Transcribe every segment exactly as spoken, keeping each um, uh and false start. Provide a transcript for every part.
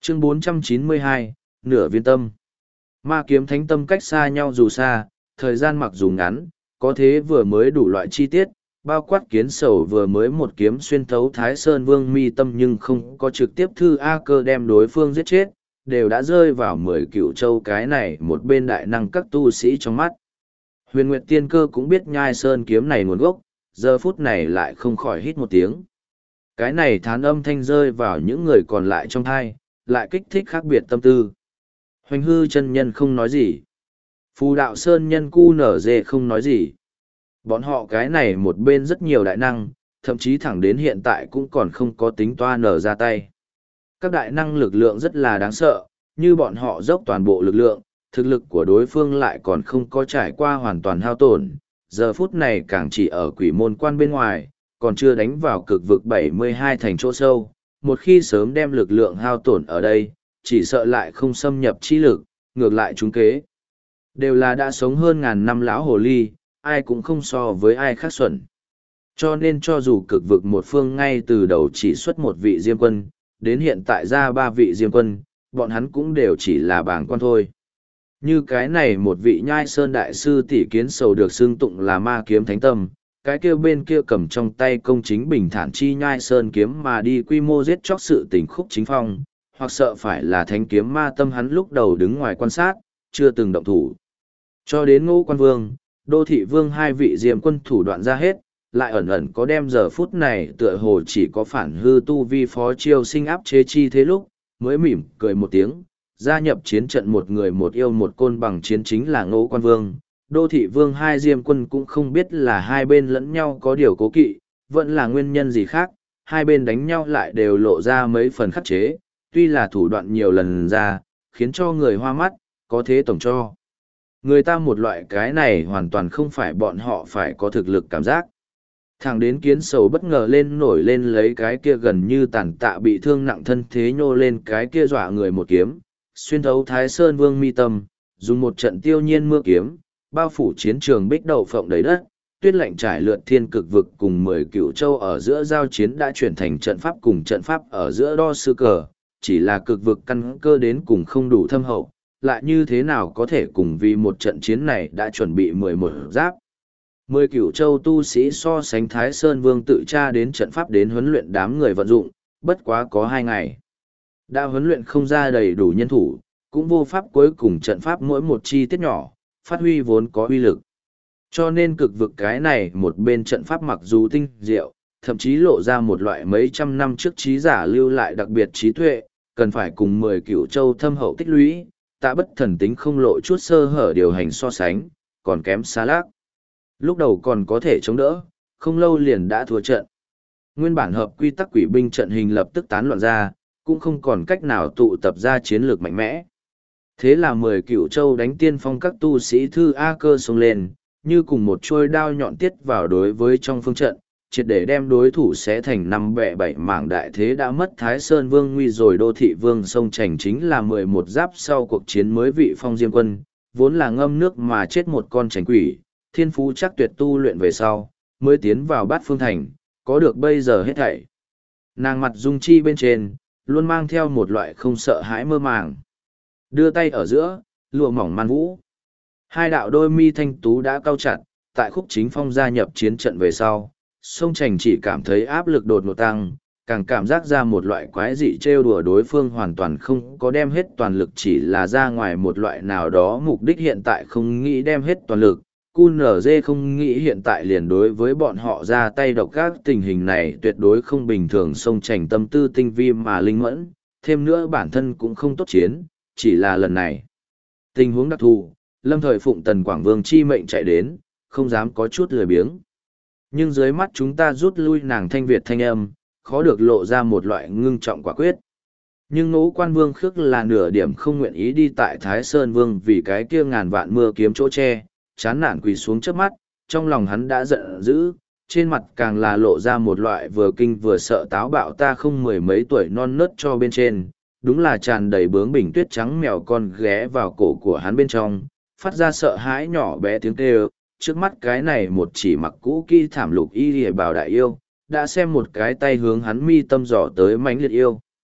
Chương bốn trăm chín mươi hai, Nửa viên tâm. Ma kiếm thánh tâm cách xa nhau dù xa, thời gian mặc dù ngắn, có thế vừa mới đủ loại chi tiết, bao quát kiến sầu vừa mới một kiếm xuyên thấu Thái Sơn Vương mi tâm nhưng không có trực tiếp thư A Cơ đem đối phương giết chết, đều đã rơi vào mười cựu châu cái này một bên đại năng các tu sĩ trong mắt. Huyền Nguyệt Tiên Cơ cũng biết nhai sơn kiếm này nguồn gốc, giờ phút này lại không khỏi hít một tiếng. Cái này thán âm thanh rơi vào những người còn lại trong thai, lại kích thích khác biệt tâm tư. Hoành hư chân nhân không nói gì. Phù đạo sơn nhân cu nở dê không nói gì. Bọn họ cái này một bên rất nhiều đại năng, thậm chí thẳng đến hiện tại cũng còn không có tính toa nở ra tay. Các đại năng lực lượng rất là đáng sợ, như bọn họ dốc toàn bộ lực lượng, thực lực của đối phương lại còn không có trải qua hoàn toàn hao tổn. Giờ phút này càng chỉ ở quỷ môn quan bên ngoài, còn chưa đánh vào cực vực bảy mươi hai thành chỗ sâu. Một khi sớm đem lực lượng hao tổn ở đây, chỉ sợ lại không xâm nhập chi lực, ngược lại trúng kế. Đều là đã sống hơn ngàn năm lão hồ ly, ai cũng không so với ai khác xuẩn. Cho nên cho dù cực vực một phương ngay từ đầu chỉ xuất một vị diêm quân, đến hiện tại ra ba vị diêm quân, bọn hắn cũng đều chỉ là bảng quan thôi. Như cái này một vị nhai sơn đại sư tỷ kiến sầu được xưng tụng là ma kiếm thánh tâm, cái kia bên kia cầm trong tay công chính bình thản chi nhai sơn kiếm mà đi quy mô giết chóc sự tình khúc chính phong, hoặc sợ phải là thánh kiếm ma tâm hắn lúc đầu đứng ngoài quan sát, chưa từng động thủ. Cho đến Ngũ Quan Vương, Đô Thị Vương hai vị diêm quân thủ đoạn ra hết, lại ẩn ẩn có đem giờ phút này tựa hồ chỉ có phản hư tu vi phó chiêu sinh áp chế chi thế lúc, mới mỉm cười một tiếng, gia nhập chiến trận một người một yêu một côn bằng chiến chính là Ngũ Quan Vương. Đô Thị Vương hai diêm quân cũng không biết là hai bên lẫn nhau có điều cố kỵ, vẫn là nguyên nhân gì khác, hai bên đánh nhau lại đều lộ ra mấy phần khắc chế, tuy là thủ đoạn nhiều lần ra, khiến cho người hoa mắt, có thế tổng cho. Người ta một loại cái này hoàn toàn không phải bọn họ phải có thực lực cảm giác. Thằng đến kiến sầu bất ngờ lên nổi lên lấy cái kia gần như tàn tạ bị thương nặng thân thế nhô lên cái kia dọa người một kiếm, xuyên thấu Thái Sơn Vương mi tâm, dùng một trận tiêu nhiên mưa kiếm, bao phủ chiến trường bích đậu phộng đầy đất, tuyết lạnh trải lượt thiên cực vực cùng mười cựu châu ở giữa giao chiến đã chuyển thành trận pháp cùng trận pháp ở giữa đo sư cờ, chỉ là cực vực căn cơ đến cùng không đủ thâm hậu, lại như thế nào có thể cùng vì một trận chiến này đã chuẩn bị mười một giáp. Mười cửu châu tu sĩ so sánh Thái Sơn Vương tự tra đến trận pháp đến huấn luyện đám người vận dụng, bất quá có hai ngày. Đã huấn luyện không ra đầy đủ nhân thủ, cũng vô pháp cuối cùng trận pháp mỗi một chi tiết nhỏ, phát huy vốn có uy lực. Cho nên cực vực cái này một bên trận pháp mặc dù tinh diệu, thậm chí lộ ra một loại mấy trăm năm trước trí giả lưu lại đặc biệt trí tuệ, cần phải cùng mười cửu châu thâm hậu tích lũy, tạ bất thần tính không lộ chút sơ hở điều hành so sánh, còn kém xa lác. Lúc đầu còn có thể chống đỡ, không lâu liền đã thua trận. Nguyên bản hợp quy tắc quỷ binh trận hình lập tức tán loạn ra, cũng không còn cách nào tụ tập ra chiến lược mạnh mẽ. Thế là mười cửu châu đánh tiên phong các tu sĩ thư A Cơ xông lên, như cùng một chuôi đao nhọn tiết vào đối với trong phương trận, triệt để đem đối thủ xé thành năm bẻ bảy mảng. Đại thế đã mất Thái Sơn Vương nguy rồi. Đô Thị Vương sông Trành chính là mười một giáp sau cuộc chiến mới vị phong diêm quân, vốn là ngâm nước mà chết một con tránh quỷ, thiên phú chắc tuyệt tu luyện về sau, mới tiến vào bát phương thành, có được bây giờ hết thảy. Nàng mặt dung chi bên trên, luôn mang theo một loại không sợ hãi mơ màng. Đưa tay ở giữa, lụa mỏng man vũ. Hai đạo đôi mi thanh tú đã cao chặt, tại khúc chính phong gia nhập chiến trận về sau, sông Trành chỉ cảm thấy áp lực đột ngột tăng, càng cảm giác ra một loại quái dị trêu đùa đối phương hoàn toàn không có đem hết toàn lực, chỉ là ra ngoài một loại nào đó mục đích hiện tại không nghĩ đem hết toàn lực. cu en giê không nghĩ hiện tại liền đối với bọn họ ra tay độc ác, tình hình này tuyệt đối không bình thường. Sông Trành tâm tư tinh vi mà linh mẫn, thêm nữa bản thân cũng không tốt chiến, chỉ là lần này. Tình huống đặc thù, lâm thời phụng Tần Quảng Vương chi mệnh chạy đến, không dám có chút lười biếng. Nhưng dưới mắt chúng ta rút lui nàng thanh Việt thanh âm, khó được lộ ra một loại ngưng trọng quả quyết. Nhưng Ngũ Quan Vương khước là nửa điểm không nguyện ý đi tại Thái Sơn Vương vì cái kia ngàn vạn mưa kiếm chỗ che, chán nản quỳ xuống trước mắt, trong lòng hắn đã giận dữ, trên mặt càng là lộ ra một loại vừa kinh vừa sợ táo bạo. Ta không mười mấy tuổi non nớt cho bên trên, đúng là tràn đầy bướng bỉnh tuyết trắng mèo con ghé vào cổ của hắn bên trong, phát ra sợ hãi nhỏ bé tiếng kêu. Trước mắt cái này một chỉ mặc cũ kỹ thảm lục y lìa bào đại yêu, đã xem một cái tay hướng hắn mi tâm dò tới mãnh liệt yêu.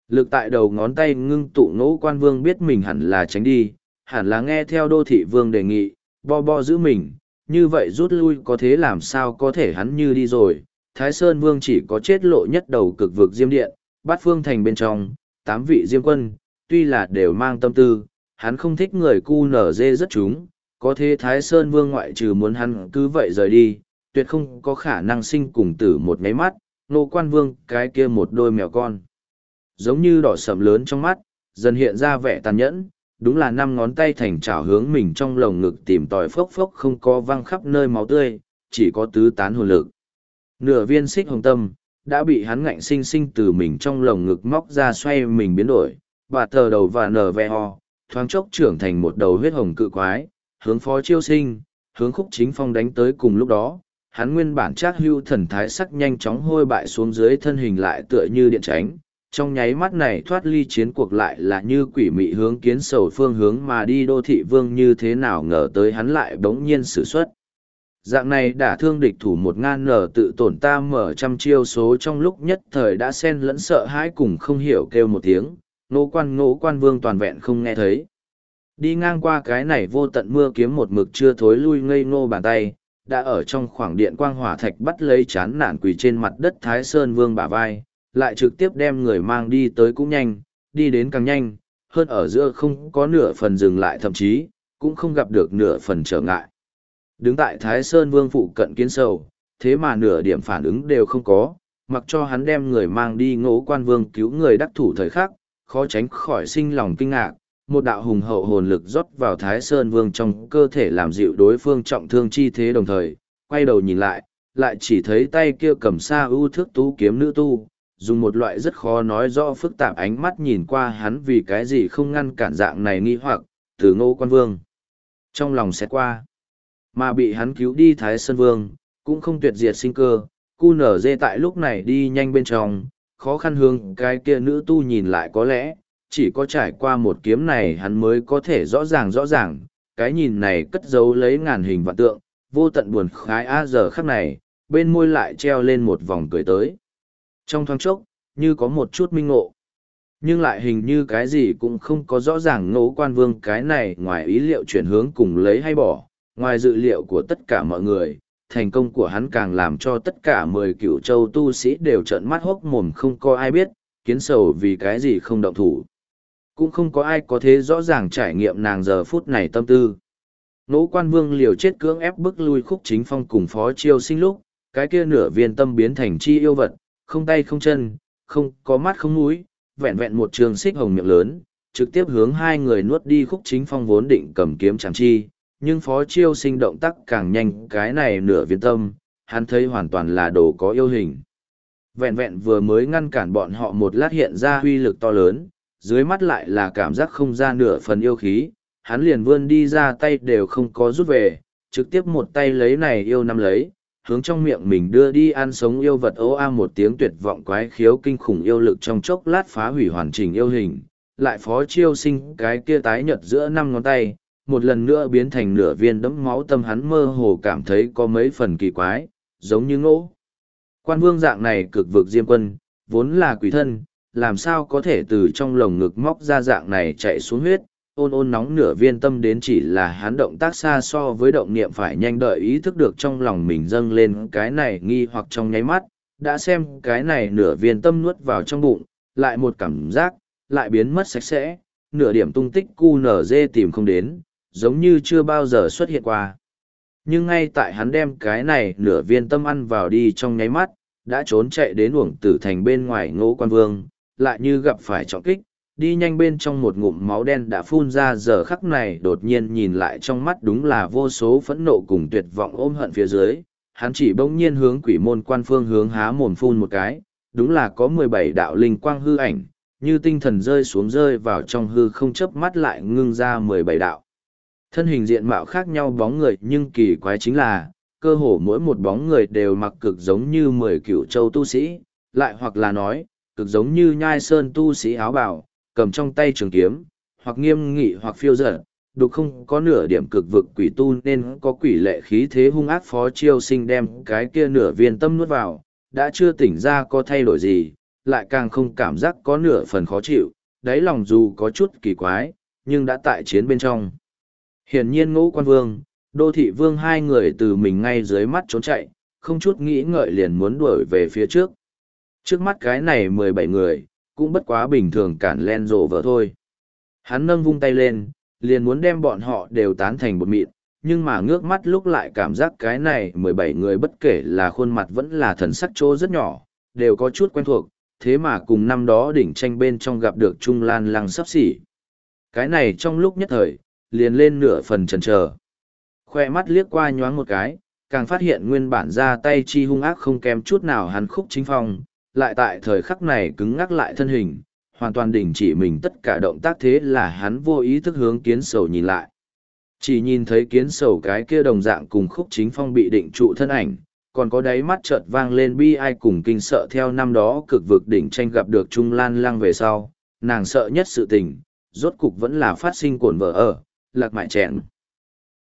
Lực tại đầu ngón tay ngưng tụ Ngũ Quan Vương biết mình hẳn là tránh đi, hẳn là nghe theo Đô Thị Vương đề nghị, bo bo giữ mình, như vậy rút lui có thế làm sao có thể hắn như đi rồi. Thái Sơn Vương chỉ có chết lộ nhất đầu cực vực Diêm Điện, Bát Phương Thành bên trong, tám vị Diêm Quân, tuy là đều mang tâm tư, hắn không thích người cu nở dê rất chúng, có thế Thái Sơn Vương ngoại trừ muốn hắn cứ vậy rời đi, tuyệt không có khả năng sinh cùng tử một ngáy mắt, Ngũ Quan Vương cái kia một đôi mèo con. Giống như đỏ sầm lớn trong mắt, dần hiện ra vẻ tàn nhẫn, đúng là năm ngón tay thành chảo hướng mình trong lồng ngực tìm tòi phốc phốc không có văng khắp nơi máu tươi, chỉ có tứ tán hồn lực. Nửa viên xích hồng tâm, đã bị hắn ngạnh sinh sinh từ mình trong lồng ngực móc ra xoay mình biến đổi, và thờ đầu và nở ve ho, thoáng chốc trưởng thành một đầu huyết hồng cự quái, hướng Phó Chiêu Sinh, hướng Khúc Chính Phong đánh tới cùng lúc đó. Hắn nguyên bản trác hưu thần thái sắc nhanh chóng hôi bại xuống dưới thân hình lại tựa như điện tránh, trong nháy mắt này thoát ly chiến cuộc lại là như quỷ mị hướng kiến sầu phương hướng mà đi. Đô Thị Vương như thế nào ngờ tới hắn lại bỗng nhiên sử xuất. Dạng này đả thương địch thủ một ngàn nở tự tổn ta mở trăm chiêu số trong lúc nhất thời đã xen lẫn sợ hãi cùng không hiểu kêu một tiếng, Ngũ Quan Ngũ Quan Vương toàn vẹn không nghe thấy. Đi ngang qua cái này vô tận mưa kiếm một mực chưa thối lui ngây ngô bàn tay, đã ở trong khoảng điện quang hỏa thạch bắt lấy chán nản quỳ trên mặt đất Thái Sơn Vương bả vai, lại trực tiếp đem người mang đi tới cũng nhanh, đi đến càng nhanh, hơn ở giữa không có nửa phần dừng lại, thậm chí cũng không gặp được nửa phần trở ngại. Đứng tại Thái Sơn Vương phụ cận kiến sầu, thế mà nửa điểm phản ứng đều không có, mặc cho hắn đem người mang đi. Ngũ Quan Vương cứu người đắc thủ thời khắc, khó tránh khỏi sinh lòng kinh ngạc, một đạo hùng hậu hồn lực rót vào Thái Sơn Vương trong cơ thể làm dịu đối phương trọng thương chi thế, đồng thời quay đầu nhìn lại, lại chỉ thấy tay kia cầm sa ưu thước tú kiếm nữ tu, dùng một loại rất khó nói rõ phức tạp ánh mắt nhìn qua hắn, vì cái gì không ngăn cản dạng này nghi hoặc từ Ngũ Quan Vương trong lòng xét qua. Mà bị hắn cứu đi Thái Sơn Vương cũng không tuyệt diệt sinh cơ, cu nở dê tại lúc này đi nhanh bên trong, khó khăn hướng cái kia nữ tu nhìn lại, có lẽ chỉ có trải qua một kiếm này hắn mới có thể rõ ràng rõ ràng, cái nhìn này cất giấu lấy ngàn hình vạn tượng, vô tận buồn khái a. Giờ khắc này, bên môi lại treo lên một vòng cười tới. Trong thoáng chốc, như có một chút minh ngộ, nhưng lại hình như cái gì cũng không có rõ ràng. Ngũ Quan Vương cái này ngoài ý liệu chuyển hướng cùng lấy hay bỏ, ngoài dự liệu của tất cả mọi người, thành công của hắn càng làm cho tất cả mười cựu châu tu sĩ đều trợn mắt hốc mồm, không có ai biết kiến sầu vì cái gì không động thủ, cũng không có ai có thế rõ ràng trải nghiệm nàng giờ phút này tâm tư. Ngũ Quan Vương liều chết cưỡng ép bức lui Khúc Chính Phong cùng Phó Chiêu Sinh lúc, cái kia nửa viên tâm biến thành chi yêu vật, không tay không chân, không có mắt không mũi, vẹn vẹn một trường xích hồng miệng lớn, trực tiếp hướng hai người nuốt đi. Khúc Chính Phong vốn định cầm kiếm chẳng chi, nhưng Phó Chiêu Sinh động tác càng nhanh, cái này nửa viên tâm, hắn thấy hoàn toàn là đồ có yêu hình. Vẹn vẹn vừa mới ngăn cản bọn họ một lát hiện ra huy lực to lớn, dưới mắt lại là cảm giác không ra nửa phần yêu khí, hắn liền vươn đi ra tay đều không có rút về, trực tiếp một tay lấy này yêu nắm lấy, hướng trong miệng mình đưa đi ăn sống yêu vật. Ố a một tiếng tuyệt vọng quái khiếu kinh khủng yêu lực trong chốc lát phá hủy hoàn chỉnh yêu hình, lại Phó Chiêu Sinh cái kia tái nhợt giữa năm ngón tay, một lần nữa biến thành nửa viên đẫm máu tâm. Hắn mơ hồ cảm thấy có mấy phần kỳ quái, giống như Ngũ Quan Vương dạng này cực vực Diêm Quân, vốn là quỷ thân, làm sao có thể từ trong lồng ngực móc ra dạng này chạy xuống huyết, ôn ôn nóng nửa viên tâm đến. Chỉ là hắn động tác xa so với động niệm phải nhanh, đợi ý thức được trong lòng mình dâng lên cái này nghi hoặc trong nháy mắt, đã xem cái này nửa viên tâm nuốt vào trong bụng, lại một cảm giác, lại biến mất sạch sẽ, nửa điểm tung tích cu nở dê tìm không đến, giống như chưa bao giờ xuất hiện qua. Nhưng ngay tại hắn đem cái này nửa viên tâm ăn vào đi trong nháy mắt, đã trốn chạy đến Uổng Tử Thành bên ngoài Ngũ Quan Vương, lại như gặp phải trọng kích, đi nhanh bên trong một ngụm máu đen đã phun ra. Giờ khắc này đột nhiên nhìn lại, trong mắt đúng là vô số phẫn nộ cùng tuyệt vọng ôm hận phía dưới, hắn chỉ bỗng nhiên hướng Quỷ Môn Quan phương hướng há mồm phun một cái, đúng là có mười bảy đạo linh quang hư ảnh, như tinh thần rơi xuống rơi vào trong hư không, chớp mắt lại ngưng ra mười bảy đạo. Thân hình diện mạo khác nhau bóng người, nhưng kỳ quái chính là, cơ hồ mỗi một bóng người đều mặc cực giống như mười cửu châu tu sĩ, lại hoặc là nói, cực giống như Nhai Sơn tu sĩ áo bào, cầm trong tay trường kiếm, hoặc nghiêm nghị hoặc phiêu dở, đục không có nửa điểm cực vực quỷ tu nên có quỷ lệ khí thế hung ác. Phó Chiêu Sinh đem cái kia nửa viên tâm nuốt vào, đã chưa tỉnh ra có thay đổi gì, lại càng không cảm giác có nửa phần khó chịu, đáy lòng dù có chút kỳ quái, nhưng đã tại chiến bên trong. Hiển nhiên Ngũ Quan Vương, Đô Thị Vương hai người từ mình ngay dưới mắt trốn chạy, không chút nghĩ ngợi liền muốn đuổi về phía trước. Trước mắt cái này mười bảy người, cũng bất quá bình thường cản len rộ vợ thôi. Hắn nâng vung tay lên, liền muốn đem bọn họ đều tán thành bột mịn, nhưng mà ngước mắt lúc lại cảm giác cái này mười bảy người bất kể là khuôn mặt vẫn là thần sắc chỗ rất nhỏ, đều có chút quen thuộc, thế mà cùng năm đó đỉnh tranh bên trong gặp được Trung Lan Lăng sắp xỉ. Cái này trong lúc nhất thời, liền lên nửa phần chần chờ. Khoe mắt liếc qua nhoáng một cái, càng phát hiện nguyên bản ra tay chi hung ác không kém chút nào hắn Khúc Chính Phong, lại tại thời khắc này cứng ngắc lại thân hình, hoàn toàn đình chỉ mình tất cả động tác, thế là hắn vô ý thức hướng kiến sầu nhìn lại. Chỉ nhìn thấy kiến sầu cái kia đồng dạng cùng Khúc Chính Phong bị định trụ thân ảnh, còn có đáy mắt chợt vang lên bi ai cùng kinh sợ theo năm đó cực vực đỉnh tranh gặp được Trung Lan Lăng về sau, nàng sợ nhất sự tình, rốt cục vẫn là phát sinh cổn vợ ở, lạc mại chẹn.